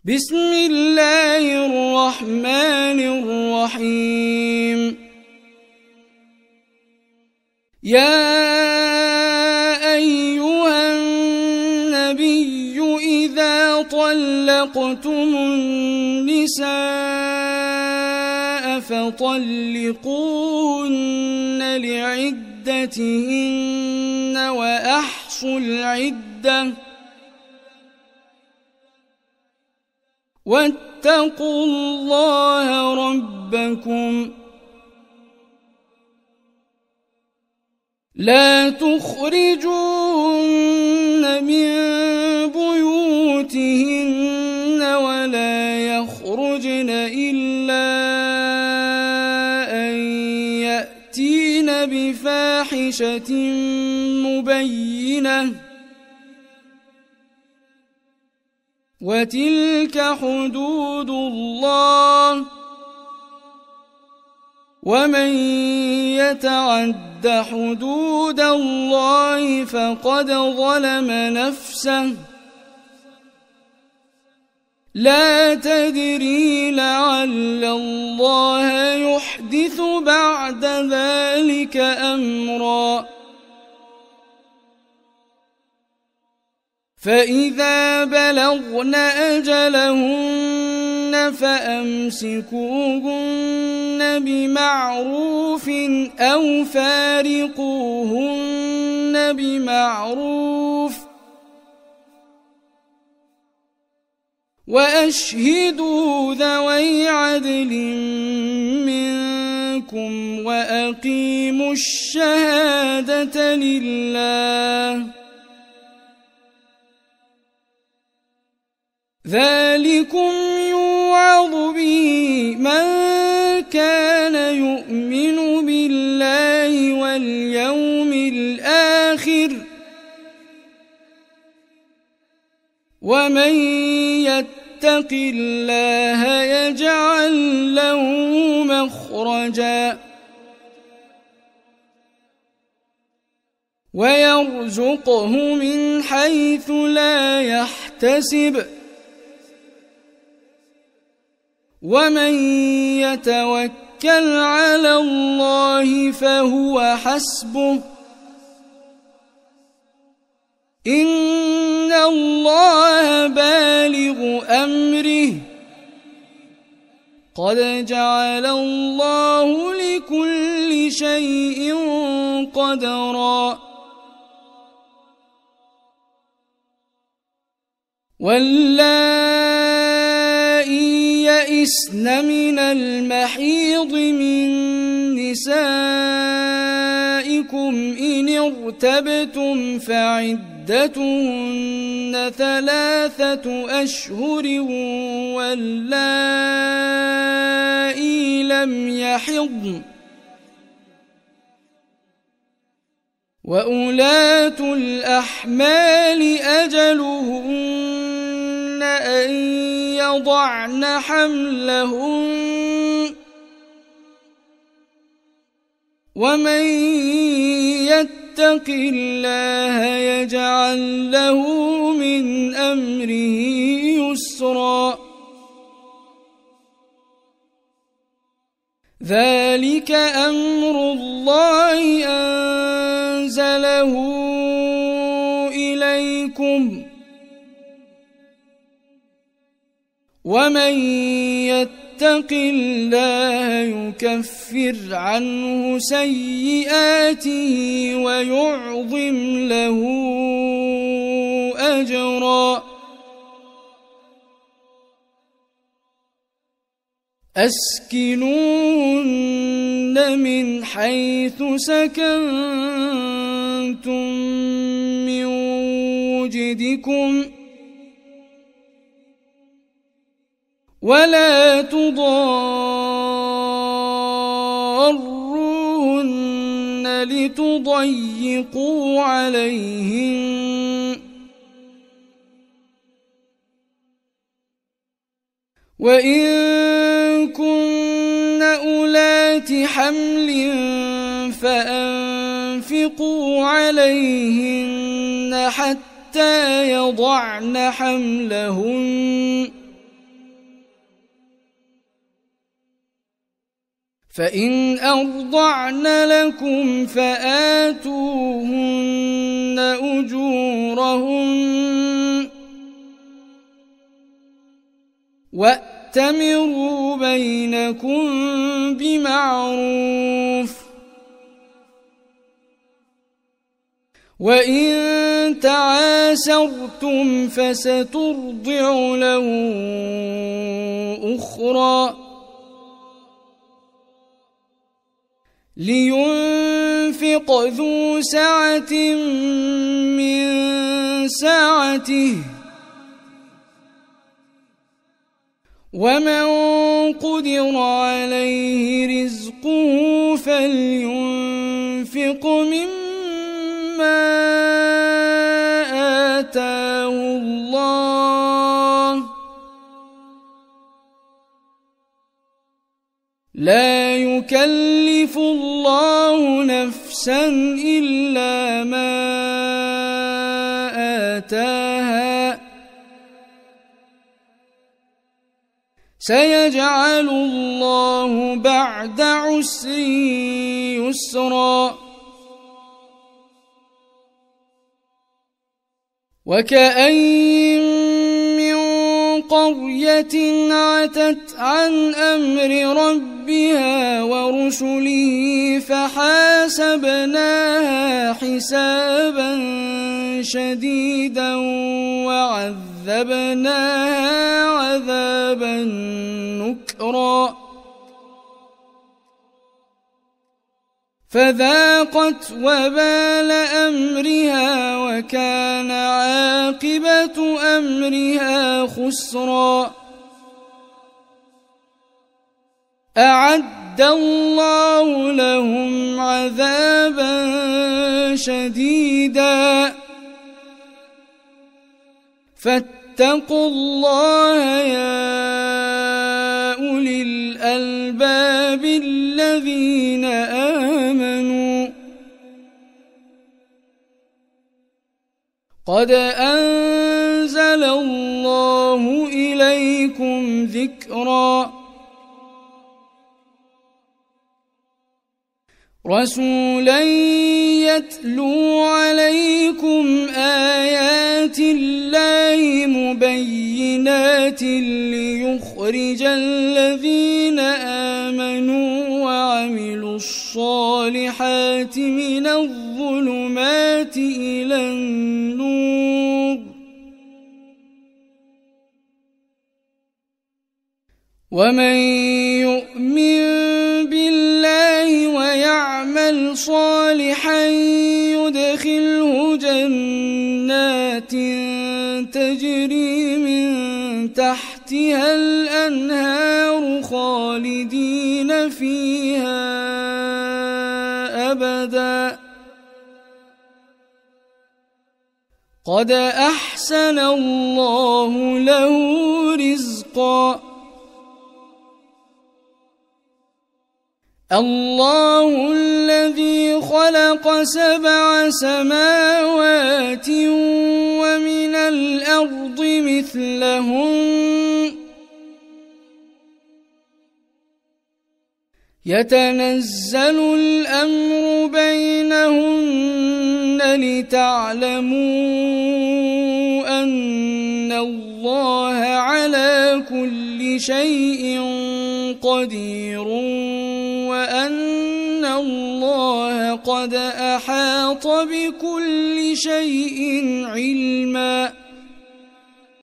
بسم الله الرحمن الرحيم يا أيها النبي إذا طلقتم النساء فطلقوهن لعدتهن وأحصوا العدة واتقوا الله ربكم لا تخرجوهن من بيوتهن ولا يخرجن إلا أن يأتين بفاحشة مبينة وتلك حدود الله ومن يتعد حدود الله فقد ظلم نفسه لا تدري لعل الله يحدث بعد ذلك أمرا فإذا بلغن أجلهن فأمسكوهن بمعروف أو فارقوهن بمعروف وأشهدوا ذوي عدل منكم وأقيموا الشهادة لله ذلكم يوعظ به من كان يؤمن بالله واليوم الآخر ومن يتق الله يجعل له مخرجا ويرزقه من حيث لا يحتسب ومن يتوكل على الله فهو حسبه إن الله بالغ أمره قد جعل الله لكل شيء قدرا واللائي يئسن من المحيض من نسائكم إن ارتبتم فعدتهن 3 أشهر واللائي لم يحضن وأولاة الأحمال أجلهن أن يضعن حملهن ومن يتق الله يجعل له من أمره يسرا ذلك أمر الله أنزله إليكم ومن يتق الله يكفر عنه سيئاته ويعظم له أجرا أسكنوهن من حيث سكنتم من وجدكم ولا تضاروهن لتضيقوا عليهن وإن كن أولات حمل فأنفقوا عليهن حتى يضعن حملهن فإن أرضعن لكم فآتوهن أجورهن وأتمروا بينكم بمعروف وإن تعاسرتم فسترضع له أخرى لينفق ذو سعة من سعته ومن قدر عليه رزقه فلينفق مما آتاه الله لا يكلف الله نفسا إلا ما آتاها سيجعل الله بعد عسر يسرا وكأين من قرية عتت عن أمر ربها ورسله فحاسبناها حسابا شديدا وعذبناها عذابا نكرا فذاقت وبال أمرها وكان عاقبة أمرها خسرا أعد الله لهم عذابا شديدا فاتقوا الله يا أولي الألباب الذين آمنوا قد أنزل الله إليكم ذكرا رسولا يتلو عليكم آيات الله مبينات ليخرج الذين آمنوا وعملوا الصالحات من الظلمات إلى النور ومن يؤمن بالله ويعمل صالحا يدخله جنات تجري من تحتها الأنهار خالدين فيها أبدا قد أحسن الله له رزقا الله الذي خلق 7 سماوات ومن الأرض مثلهن يتنزل الأمر بينهن لتعلموا أن الله على كل شيء قدير وأن الله قد أحاط بكل شيء علما